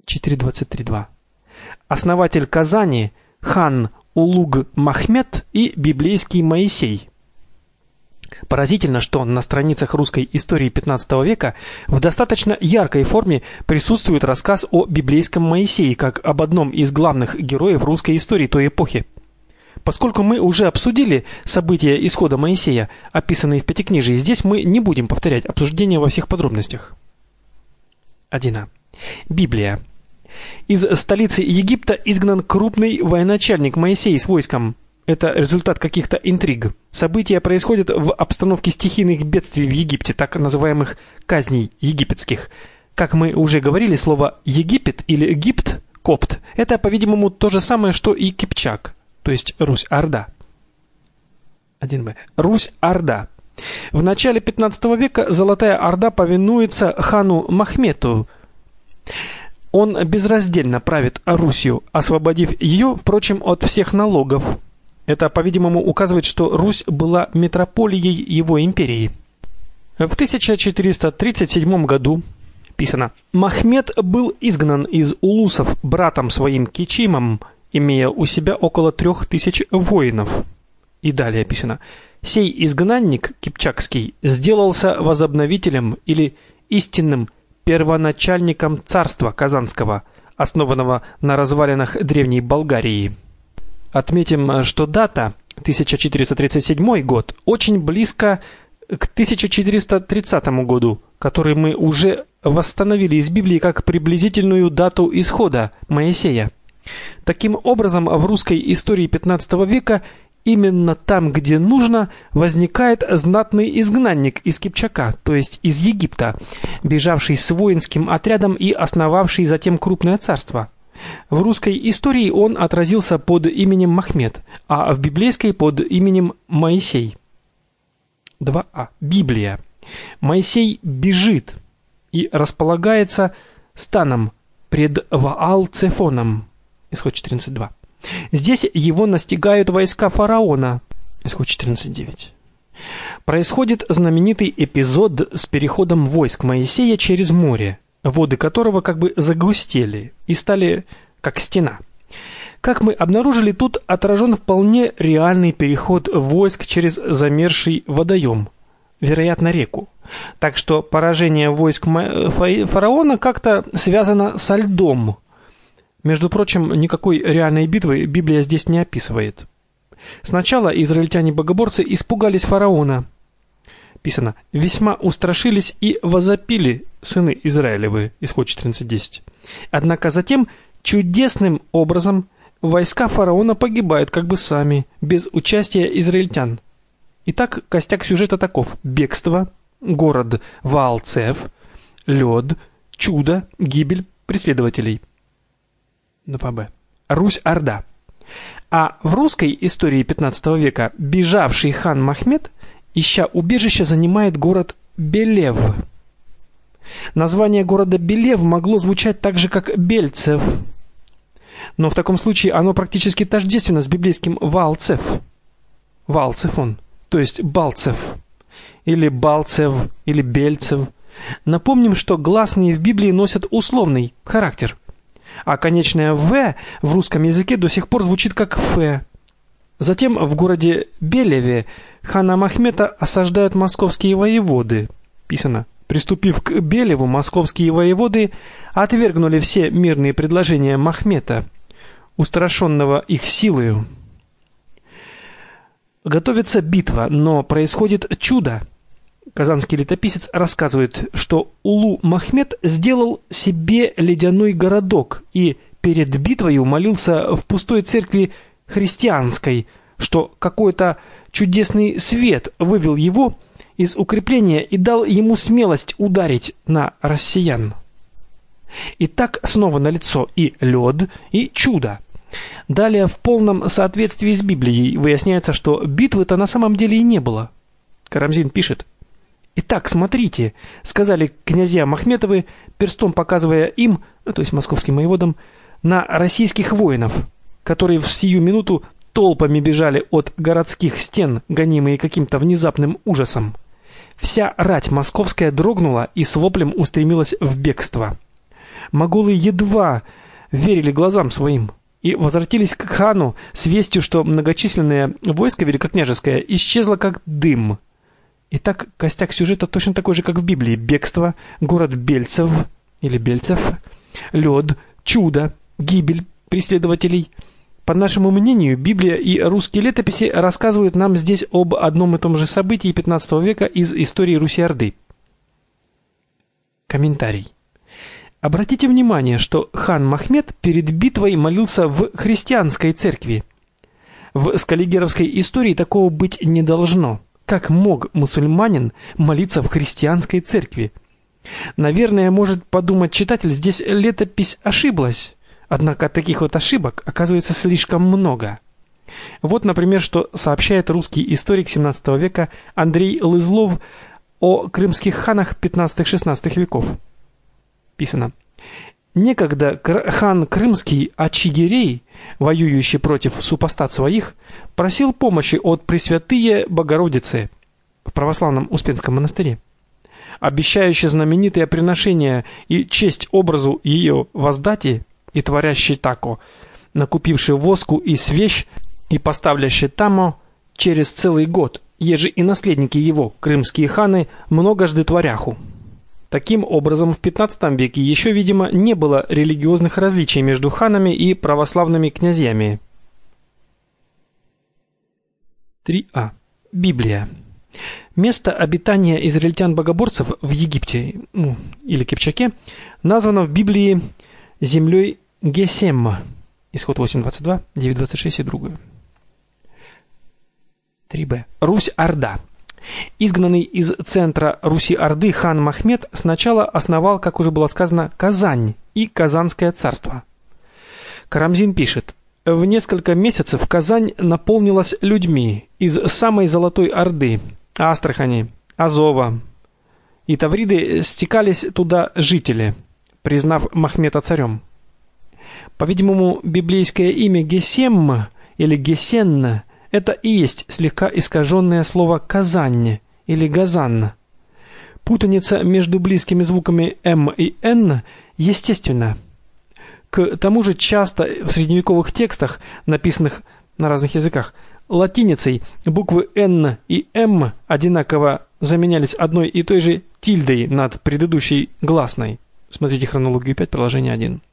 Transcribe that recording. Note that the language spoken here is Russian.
4.23.2. Основатель Казани хан Улуг Махмед и библейский Моисей. Поразительно, что на страницах русской истории XV века в достаточно яркой форме присутствует рассказ о библейском Моисее как об одном из главных героев русской истории той эпохи. Поскольку мы уже обсудили события исхода Моисея, описанные в Пятикнижии, здесь мы не будем повторять обсуждение во всех подробностях. 1. Библия. Из столицы Египта изгнан крупный военачальник Моисей с войском. Это результат каких-то интриг. События происходят в обстановке стихийных бедствий в Египте, так называемых казней египетских. Как мы уже говорили, слово «Египет» или «Гипт», «Копт» — это, по-видимому, то же самое, что и Кипчак, то есть Русь-Орда. 1б. Русь-Орда. В начале 15 века Золотая Орда повинуется хану Махмету. Он безраздельно правит Русью, освободив ее, впрочем, от всех налогов. Это, по-видимому, указывает, что Русь была метрополией его империи. В 1437 году писано: Махмед был изгнан из улусов братом своим Кичимом, имея у себя около 3000 воинов. И далее описано: сей изгнанник кипчакский сделался возобновителем или истинным первоначальником царства Казанского, основанного на развалинах древней Болгарии. Отметим, что дата 1437 год очень близко к 1430 году, который мы уже восстановили из Библии как приблизительную дату исхода Моисея. Таким образом, в русской истории 15 века именно там, где нужно, возникает знатный изгнанник из Кипчака, то есть из Египта, бежавший с воинским отрядом и основавший затем крупное царство. В русской истории он отразился под именем Махмед, а в библейской под именем Моисей. 2а. Библия. Моисей бежит и располагается станом пред Ваал-Цефоном. Исход 14.2. Здесь его настигают войска фараона. Исход 14.9. Происходит знаменитый эпизод с переходом войск Моисея через море, воды которого как бы загустели и стали как стена. Как мы обнаружили, тут отражен вполне реальный переход войск через замерзший водоем, вероятно, реку. Так что поражение войск фараона как-то связано со льдом. Между прочим, никакой реальной битвы Библия здесь не описывает. Сначала израильтяне-богоборцы испугались фараона. Писано: «Весьма устрашились и возопили сыны Израилевы». Исход 14.10. Однако затем чудесным образом войска фараона погибают как бы сами, без участия израильтян. Итак, костяк сюжета таков: бегство, город Ваал-Цеф, лед, чудо, гибель преследователей. 2б. Русь-Орда. А в русской истории 15 века бежавший хан Махмед, ища убежище, занимает город Белев. Название города Белев могло звучать так же, как Бельцев, но в таком случае оно практически тождественно с библейским Ваал-Цеф. Ваал-Цефон, то есть Балцев, или Балцев, или Бельцев. Напомним, что гласные в Библии носят условный характер, а конечное «в» в русском языке до сих пор звучит как «ф». Затем в городе Белеве хана Махмета осаждают московские воеводы. Писано: «Приступив к Белеву, московские воеводы отвергнули все мирные предложения Махмета, устрашенного их силою». Готовится битва, но происходит чудо. Казанский летописец рассказывает, что Улу Махмед сделал себе ледяной городок и перед битвой молился в пустой церкви христианской, что какой-то чудесный свет вывел его из укрепления и дал ему смелость ударить на россиян. И так снова налицо и лед, и чудо. Далее в полном соответствии с Библией выясняется, что битвы-то на самом деле и не было. Карамзин пишет: «Итак, смотрите», — сказали князья Махметовы, перстом показывая им, то есть московским воеводам, на российских воинов, которые в сию минуту толпами бежали от городских стен, гонимые каким-то внезапным ужасом. Вся рать московская дрогнула и с воплем устремилась в бегство. Моголы едва верили глазам своим и возвратились к хану с вестью, что многочисленное войско великокняжеское исчезло как дым. Итак, костяк сюжета точно такой же, как в Библии: бегство, город Бельцев или Бельцев, лед, чудо, гибель преследователей. По нашему мнению, Библия и русские летописи рассказывают нам здесь об одном и том же событии XV века из истории Руси-Орды. Комментарий. Обратите внимание, что хан Махмед перед битвой молился в христианской церкви. В скаллигеровской истории такого быть не должно. Как мог мусульманин молиться в христианской церкви? Наверное, может подумать читатель, здесь летопись ошиблась. Однако таких вот ошибок оказывается слишком много. Вот, например, что сообщает русский историк XVII века Андрей Лызлов о крымских ханах XV-XVI веков. Писано: некогда хан крымский Ачигирей, воюющий против супостат своих, просил помощи от Пресвятые Богородицы в православном Успенском монастыре, обещающий знаменитое приношение и честь образу ее воздати, и творящий тако, накупивший воску и свеч, и поставлящий тамо через целый год, еже и наследники его, крымские ханы, многожды творяху. Таким образом, в XV веке еще, видимо, не было религиозных различий между ханами и православными князьями. 3а. Библия. Место обитания израильтян-богоборцев в Египте, или Кипчаке, названо в Библии землей Гесем. Исход 8:22, 9:26 и другое. 3б. Русь-Орда. Изгнанный из центра Руси-Орды хан Махмед сначала основал, как уже было сказано, Казань и Казанское царство. Карамзин пишет: в несколько месяцев Казань наполнилась людьми из самой Золотой Орды, Астрахани, Азова, и Тавриды стекались туда жители, признав Махмета царем. По-видимому, библейское имя Гесем или Гесен — это и есть слегка искаженное слово Казань или Газан. Путаница между близкими звуками М и Н естественна. К тому же часто в средневековых текстах, написанных на разных языках, латиницей буквы Н и М одинаково заменялись одной и той же тильдой над предыдущей гласной. Смотрите хронологию 5, приложение 1.